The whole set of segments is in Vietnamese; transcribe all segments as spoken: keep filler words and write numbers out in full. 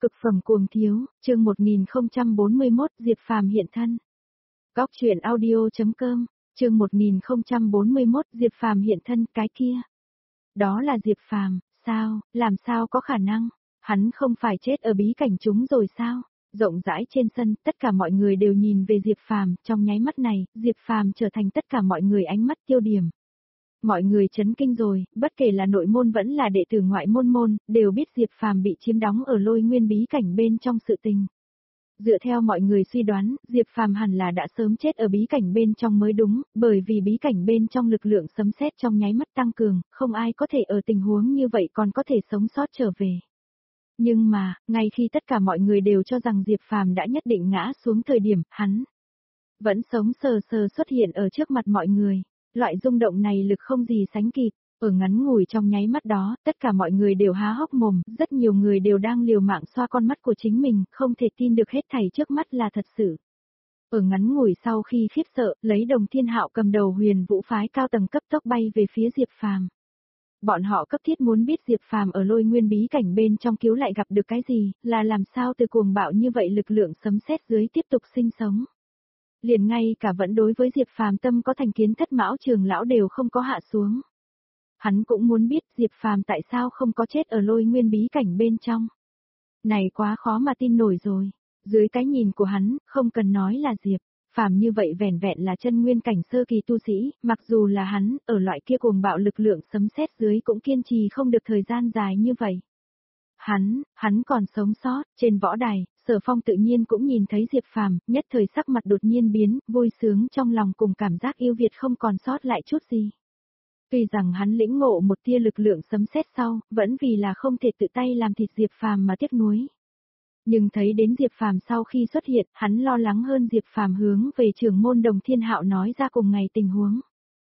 Cực phẩm cuồng thiếu, chương một nghìn không trăm bốn mươi mốt, Diệp Phàm hiện thân. Góc truyện audio chấm com, chương một nghìn không trăm bốn mươi mốt, Diệp Phàm hiện thân, cái kia. Đó là Diệp Phàm, sao, làm sao có khả năng, hắn không phải chết ở bí cảnh chúng rồi sao? Rộng rãi trên sân, tất cả mọi người đều nhìn về Diệp Phàm, trong nháy mắt này, Diệp Phàm trở thành tất cả mọi người ánh mắt tiêu điểm. Mọi người chấn kinh rồi, bất kể là nội môn vẫn là đệ tử ngoại môn môn, đều biết Diệp Phàm bị chiếm đóng ở Lôi Nguyên bí cảnh bên trong sự tình. Dựa theo mọi người suy đoán, Diệp Phàm hẳn là đã sớm chết ở bí cảnh bên trong mới đúng, bởi vì bí cảnh bên trong lực lượng sấm sét trong nháy mắt tăng cường, không ai có thể ở tình huống như vậy còn có thể sống sót trở về. Nhưng mà, ngay khi tất cả mọi người đều cho rằng Diệp Phàm đã nhất định ngã xuống thời điểm, hắn vẫn sống sờ sờ xuất hiện ở trước mặt mọi người. Loại rung động này lực không gì sánh kịp, ở ngắn ngủi trong nháy mắt đó, tất cả mọi người đều há hốc mồm, rất nhiều người đều đang liều mạng xoa con mắt của chính mình, không thể tin được hết thảy trước mắt là thật sự. Ở ngắn ngủi sau khi khiếp sợ, lấy Đồng Thiên Hạo cầm đầu Huyền Vũ phái cao tầng cấp tốc bay về phía Diệp Phàm. Bọn họ cấp thiết muốn biết Diệp Phàm ở Lôi Nguyên bí cảnh bên trong cứu lại gặp được cái gì, là làm sao từ cuồng bạo như vậy lực lượng sấm sét dưới tiếp tục sinh sống. Liền ngay cả vẫn đối với Diệp Phàm tâm có thành kiến thất mão trường lão đều không có hạ xuống. Hắn cũng muốn biết Diệp Phàm tại sao không có chết ở Lôi Nguyên bí cảnh bên trong. Này quá khó mà tin nổi rồi. Dưới cái nhìn của hắn, không cần nói là Diệp Phàm như vậy vẻn vẹn là chân nguyên cảnh sơ kỳ tu sĩ, mặc dù là hắn, ở loại kia cuồng bạo lực lượng sấm sét dưới cũng kiên trì không được thời gian dài như vậy. Hắn, hắn còn sống sót, trên võ đài, Sở Phong tự nhiên cũng nhìn thấy Diệp Phàm, nhất thời sắc mặt đột nhiên biến, vui sướng trong lòng cùng cảm giác yêu Việt không còn sót lại chút gì. Tuy rằng hắn lĩnh ngộ một tia lực lượng sấm sét sau, vẫn vì là không thể tự tay làm thịt Diệp Phàm mà tiếc nuối. Nhưng thấy đến Diệp Phàm sau khi xuất hiện, hắn lo lắng hơn Diệp Phàm hướng về trưởng môn Đồng Thiên Hạo nói ra cùng ngày tình huống.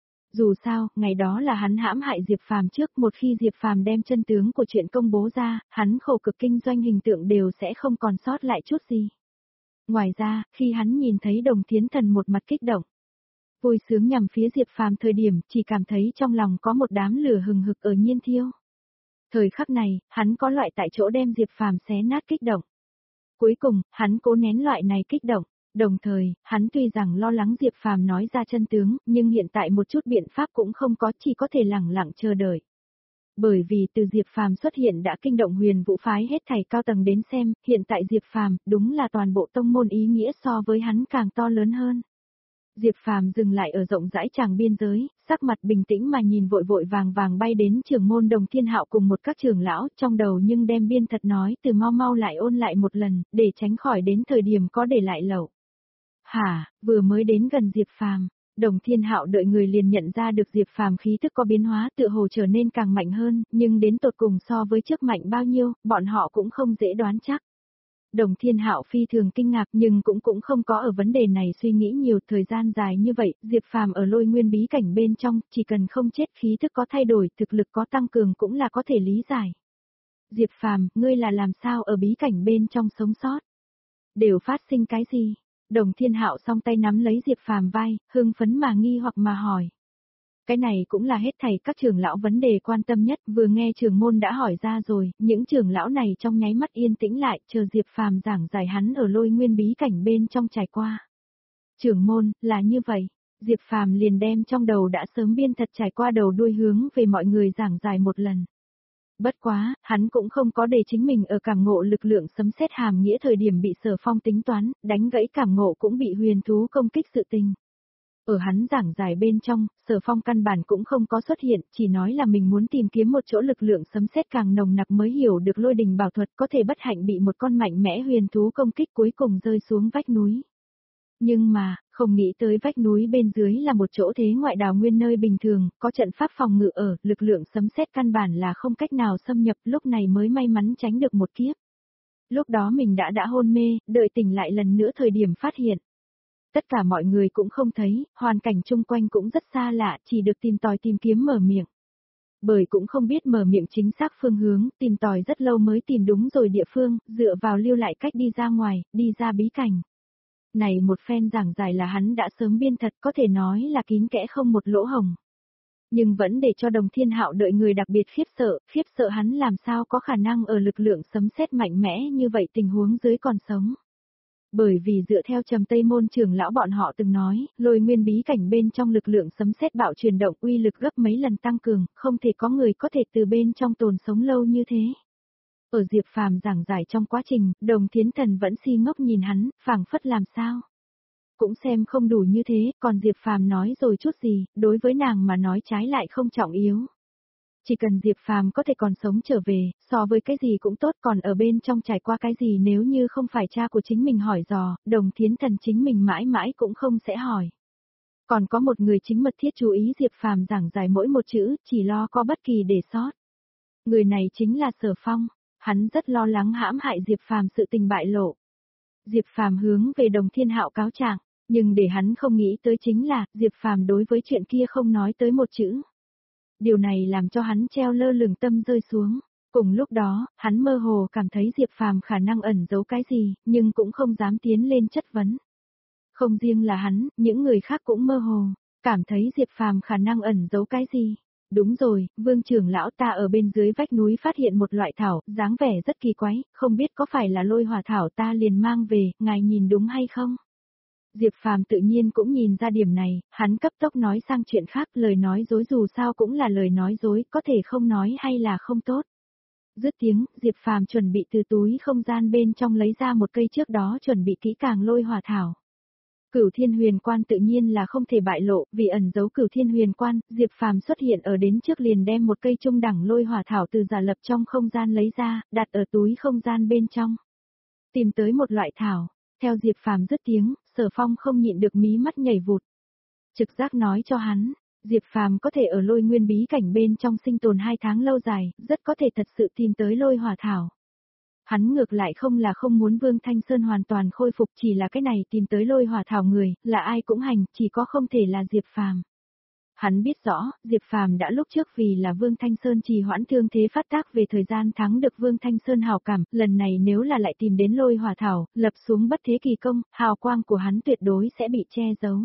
Dù sao, ngày đó là hắn hãm hại Diệp Phàm trước, một khi Diệp Phàm đem chân tướng của chuyện công bố ra, hắn khổ cực kinh doanh hình tượng đều sẽ không còn sót lại chút gì. Ngoài ra, khi hắn nhìn thấy Đồng Thiến Thần một mặt kích động, vui sướng nhằm phía Diệp Phàm thời điểm, chỉ cảm thấy trong lòng có một đám lửa hừng hực ở nhiên thiêu. Thời khắc này, hắn có loại tại chỗ đem Diệp Phàm xé nát kích động. Cuối cùng, hắn cố nén loại này kích động. Đồng thời, hắn tuy rằng lo lắng Diệp Phàm nói ra chân tướng, nhưng hiện tại một chút biện pháp cũng không có, chỉ có thể lẳng lặng chờ đợi. Bởi vì từ Diệp Phàm xuất hiện đã kinh động Huyền Vũ phái hết thảy cao tầng đến xem, hiện tại Diệp Phàm đúng là toàn bộ tông môn ý nghĩa so với hắn càng to lớn hơn. Diệp Phàm dừng lại ở rộng rãi tràng biên giới, sắc mặt bình tĩnh mà nhìn vội vội vàng vàng bay đến trưởng môn Đồng Thiên Hạo cùng một các trưởng lão, trong đầu nhưng đem biên thật nói từ mau mau lại ôn lại một lần, để tránh khỏi đến thời điểm có để lại lẩu. Hả, vừa mới đến gần Diệp Phàm, Đồng Thiên Hạo đợi người liền nhận ra được Diệp Phàm khí thức có biến hóa tựa hồ trở nên càng mạnh hơn, nhưng đến tột cùng so với trước mạnh bao nhiêu, bọn họ cũng không dễ đoán chắc. Đồng Thiên Hạo phi thường kinh ngạc nhưng cũng cũng không có ở vấn đề này suy nghĩ nhiều, thời gian dài như vậy, Diệp Phàm ở Lôi Nguyên bí cảnh bên trong, chỉ cần không chết khí thức có thay đổi, thực lực có tăng cường cũng là có thể lý giải. Diệp Phàm, ngươi là làm sao ở bí cảnh bên trong sống sót? Đều phát sinh cái gì? Đồng Thiên Hạo song tay nắm lấy Diệp Phàm vai, hưng phấn mà nghi hoặc mà hỏi. Cái này cũng là hết thảy các trưởng lão vấn đề quan tâm nhất, vừa nghe trưởng môn đã hỏi ra rồi, những trưởng lão này trong nháy mắt yên tĩnh lại, chờ Diệp Phàm giảng giải hắn ở Lôi Nguyên bí cảnh bên trong trải qua. Trưởng môn, là như vậy, Diệp Phàm liền đem trong đầu đã sớm biên thật trải qua đầu đuôi hướng về mọi người giảng giải một lần. Bất quá, hắn cũng không có để chính mình ở cảm ngộ lực lượng sấm sét hàm nghĩa thời điểm bị Sở Phong tính toán, đánh gãy cảm ngộ cũng bị huyền thú công kích sự tình. Ở hắn giảng giải bên trong, Sở Phong căn bản cũng không có xuất hiện, chỉ nói là mình muốn tìm kiếm một chỗ lực lượng sấm sét càng nồng nặc mới hiểu được lôi đình bảo thuật có thể bất hạnh bị một con mạnh mẽ huyền thú công kích cuối cùng rơi xuống vách núi. Nhưng mà, không nghĩ tới vách núi bên dưới là một chỗ thế ngoại đào nguyên nơi bình thường, có trận pháp phòng ngự ở, lực lượng sấm sét căn bản là không cách nào xâm nhập, lúc này mới may mắn tránh được một kiếp. Lúc đó mình đã đã hôn mê, đợi tỉnh lại lần nữa thời điểm phát hiện. Tất cả mọi người cũng không thấy, hoàn cảnh chung quanh cũng rất xa lạ, chỉ được tìm tòi tìm kiếm mở miệng. Bởi cũng không biết mở miệng chính xác phương hướng, tìm tòi rất lâu mới tìm đúng rồi địa phương, dựa vào lưu lại cách đi ra ngoài, đi ra bí cảnh. Này một phen giảng giải là hắn đã sớm biên thật, có thể nói là kín kẽ không một lỗ hổng. Nhưng vẫn để cho Đồng Thiên Hạo đợi người đặc biệt khiếp sợ, khiếp sợ hắn làm sao có khả năng ở lực lượng sấm sét mạnh mẽ như vậy tình huống dưới còn sống. Bởi vì dựa theo Trầm Tây Môn trưởng lão bọn họ từng nói, lôi nguyên bí cảnh bên trong lực lượng sấm sét bạo truyền động uy lực gấp mấy lần tăng cường, không thể có người có thể từ bên trong tồn sống lâu như thế. Ở Diệp Phàm giảng giải trong quá trình, Đồng Thiến Thần vẫn si ngốc nhìn hắn, phảng phất làm sao. Cũng xem không đủ như thế, còn Diệp Phàm nói rồi chút gì, đối với nàng mà nói trái lại không trọng yếu. Chỉ cần Diệp Phàm có thể còn sống trở về, so với cái gì cũng tốt, còn ở bên trong trải qua cái gì nếu như không phải cha của chính mình hỏi dò, Đồng Thiến Thần chính mình mãi mãi cũng không sẽ hỏi. Còn có một người chính mật thiết chú ý Diệp Phàm giảng giải mỗi một chữ, chỉ lo có bất kỳ để sót. Người này chính là Sở Phong, hắn rất lo lắng hãm hại Diệp Phàm sự tình bại lộ. Diệp Phàm hướng về Đồng Thiên Hạo cáo trạng, nhưng để hắn không nghĩ tới chính là, Diệp Phàm đối với chuyện kia không nói tới một chữ. Điều này làm cho hắn treo lơ lửng tâm rơi xuống. Cùng lúc đó, hắn mơ hồ cảm thấy Diệp Phàm khả năng ẩn giấu cái gì, nhưng cũng không dám tiến lên chất vấn. Không riêng là hắn, những người khác cũng mơ hồ, cảm thấy Diệp Phàm khả năng ẩn giấu cái gì. Đúng rồi, Vương trưởng lão ta ở bên dưới vách núi phát hiện một loại thảo, dáng vẻ rất kỳ quái, không biết có phải là lôi hỏa thảo ta liền mang về, ngài nhìn đúng hay không? Diệp Phàm tự nhiên cũng nhìn ra điểm này, hắn cấp tốc nói sang chuyện khác, lời nói dối dù sao cũng là lời nói dối, có thể không nói hay là không tốt. Dứt tiếng, Diệp Phàm chuẩn bị từ túi không gian bên trong lấy ra một cây trước đó chuẩn bị kỹ càng lôi hỏa thảo. Cửu Thiên Huyền Quan tự nhiên là không thể bại lộ, vì ẩn giấu Cửu Thiên Huyền Quan, Diệp Phàm xuất hiện ở đến trước liền đem một cây trung đẳng lôi hỏa thảo từ giả lập trong không gian lấy ra, đặt ở túi không gian bên trong. Tìm tới một loại thảo, theo Diệp Phàm dứt tiếng, Sở Phong không nhịn được mí mắt nhảy vụt. Trực giác nói cho hắn, Diệp Phàm có thể ở lôi nguyên bí cảnh bên trong sinh tồn hai tháng lâu dài, rất có thể thật sự tìm tới lôi hỏa thảo. Hắn ngược lại không là không muốn Vương Thanh Sơn hoàn toàn khôi phục, chỉ là cái này tìm tới lôi hỏa thảo người, là ai cũng hành, chỉ có không thể là Diệp Phàm. Hắn biết rõ, Diệp Phàm đã lúc trước vì là Vương Thanh Sơn trì hoãn thương thế phát tác về thời gian thắng được Vương Thanh Sơn hào cảm, lần này nếu là lại tìm đến lôi hỏa thảo, lập xuống bất thế kỳ công, hào quang của hắn tuyệt đối sẽ bị che giấu.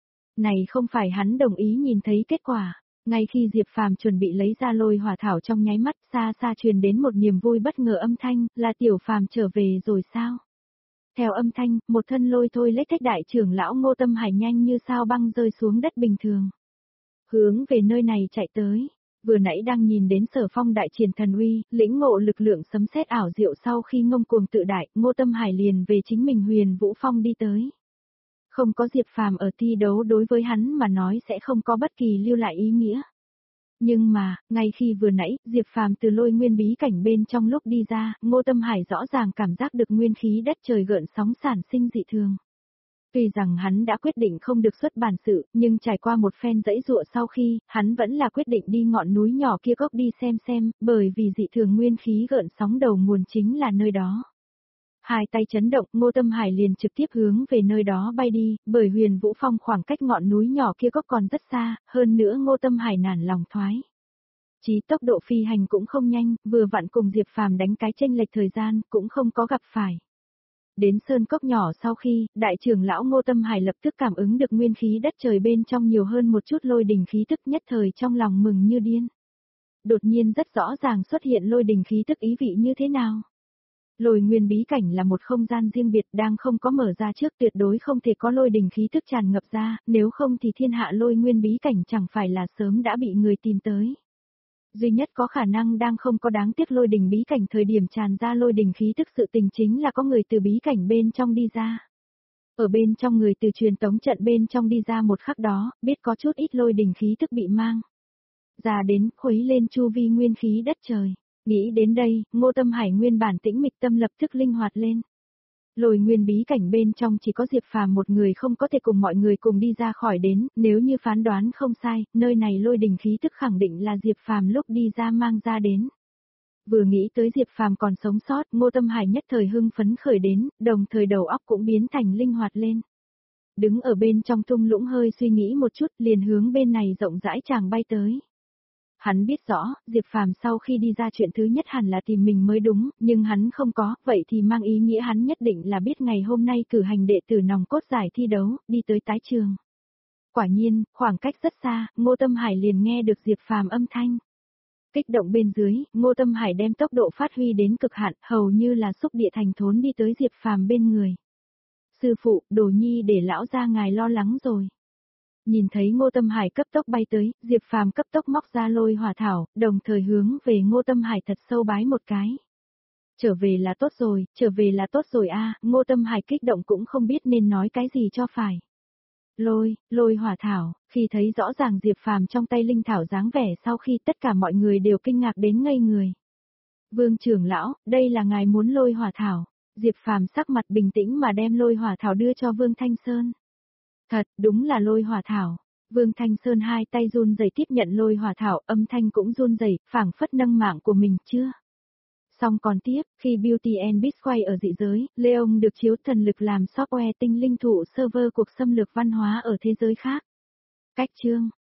Này không phải hắn đồng ý nhìn thấy kết quả. Ngay khi Diệp Phàm chuẩn bị lấy ra lôi hỏa thảo trong nháy mắt, xa xa truyền đến một niềm vui bất ngờ âm thanh, là Tiểu Phàm trở về rồi sao? Theo âm thanh, một thân lôi thôi lết thách đại trưởng lão Ngô Tâm Hải nhanh như sao băng rơi xuống đất bình thường. Hướng về nơi này chạy tới, vừa nãy đang nhìn đến Sở Phong đại triển thần uy, lĩnh ngộ lực lượng sấm sét ảo diệu sau khi ngông cuồng tự đại, Ngô Tâm Hải liền về chính mình Huyền Vũ Phong đi tới. Không có Diệp Phàm ở thi đấu đối với hắn mà nói sẽ không có bất kỳ lưu lại ý nghĩa. Nhưng mà, ngay khi vừa nãy, Diệp Phàm từ lôi nguyên bí cảnh bên trong lúc đi ra, Ngô Tâm Hải rõ ràng cảm giác được nguyên khí đất trời gợn sóng sản sinh dị thường. Tuy rằng hắn đã quyết định không được xuất bản sự, nhưng trải qua một phen dãy dụa sau khi, hắn vẫn là quyết định đi ngọn núi nhỏ kia gốc đi xem xem, bởi vì dị thường nguyên khí gợn sóng đầu nguồn chính là nơi đó. Hai tay chấn động, Ngô Tâm Hải liền trực tiếp hướng về nơi đó bay đi, bởi Huyền Vũ Phong khoảng cách ngọn núi nhỏ kia gốc còn rất xa, hơn nữa Ngô Tâm Hải nản lòng thoái. Chí tốc độ phi hành cũng không nhanh, vừa vặn cùng Diệp Phàm đánh cái chênh lệch thời gian, cũng không có gặp phải. Đến sơn cốc nhỏ sau khi, đại trưởng lão Ngô Tâm Hải lập tức cảm ứng được nguyên khí đất trời bên trong nhiều hơn một chút lôi đình khí tức, nhất thời trong lòng mừng như điên. Đột nhiên rất rõ ràng xuất hiện lôi đình khí tức ý vị như thế nào. Lôi nguyên bí cảnh là một không gian riêng biệt đang không có mở ra trước, tuyệt đối không thể có lôi đình khí tức tràn ngập ra, nếu không thì thiên hạ lôi nguyên bí cảnh chẳng phải là sớm đã bị người tìm tới. Duy nhất có khả năng đang không có đáng tiếc lôi đình bí cảnh thời điểm tràn ra lôi đình khí tức sự tình chính là có người từ bí cảnh bên trong đi ra. Ở bên trong người từ truyền tống trận bên trong đi ra một khắc đó, biết có chút ít lôi đình khí tức bị mang ra đến, khuấy lên chu vi nguyên khí đất trời. Nghĩ đến đây, Ngô Tâm Hải nguyên bản tĩnh mịch tâm lập tức linh hoạt lên. Lôi nguyên bí cảnh bên trong chỉ có Diệp Phàm một người không có thể cùng mọi người cùng đi ra khỏi đến, nếu như phán đoán không sai, nơi này lôi đình khí tức khẳng định là Diệp Phàm lúc đi ra mang ra đến. Vừa nghĩ tới Diệp Phàm còn sống sót, Ngô Tâm Hải nhất thời hưng phấn khởi đến, đồng thời đầu óc cũng biến thành linh hoạt lên. Đứng ở bên trong thung lũng hơi suy nghĩ một chút, liền hướng bên này rộng rãi chàng bay tới. Hắn biết rõ, Diệp Phàm sau khi đi ra chuyện thứ nhất hẳn là tìm mình mới đúng, nhưng hắn không có, vậy thì mang ý nghĩa hắn nhất định là biết ngày hôm nay cử hành đệ tử nòng cốt giải thi đấu, đi tới tái trường. Quả nhiên, khoảng cách rất xa, Ngô Tâm Hải liền nghe được Diệp Phàm âm thanh. Kích động bên dưới, Ngô Tâm Hải đem tốc độ phát huy đến cực hạn, hầu như là xúc địa thành thốn đi tới Diệp Phàm bên người. Sư phụ, Đồ Nhi để lão gia ngài lo lắng rồi. Nhìn thấy Ngô Tâm Hải cấp tốc bay tới, Diệp Phàm cấp tốc móc ra lôi hỏa thảo, đồng thời hướng về Ngô Tâm Hải thật sâu bái một cái. Trở về là tốt rồi, trở về là tốt rồi a, Ngô Tâm Hải kích động cũng không biết nên nói cái gì cho phải. Lôi, lôi hỏa thảo, khi thấy rõ ràng Diệp Phàm trong tay linh thảo dáng vẻ sau khi tất cả mọi người đều kinh ngạc đến ngây người. Vương trưởng lão, đây là ngài muốn lôi hỏa thảo. Diệp Phàm sắc mặt bình tĩnh mà đem lôi hỏa thảo đưa cho Vương Thanh Sơn. Thật, đúng là lôi hỏa thảo. Vương Thanh Sơn hai tay run rẩy tiếp nhận lôi hỏa thảo, âm thanh cũng run rẩy, phảng phất nâng mạng của mình chưa. Xong còn tiếp, khi Beauty and Beast quay ở dị giới, Leon được chiếu thần lực làm software tinh linh thụ server cuộc xâm lược văn hóa ở thế giới khác. Cách chương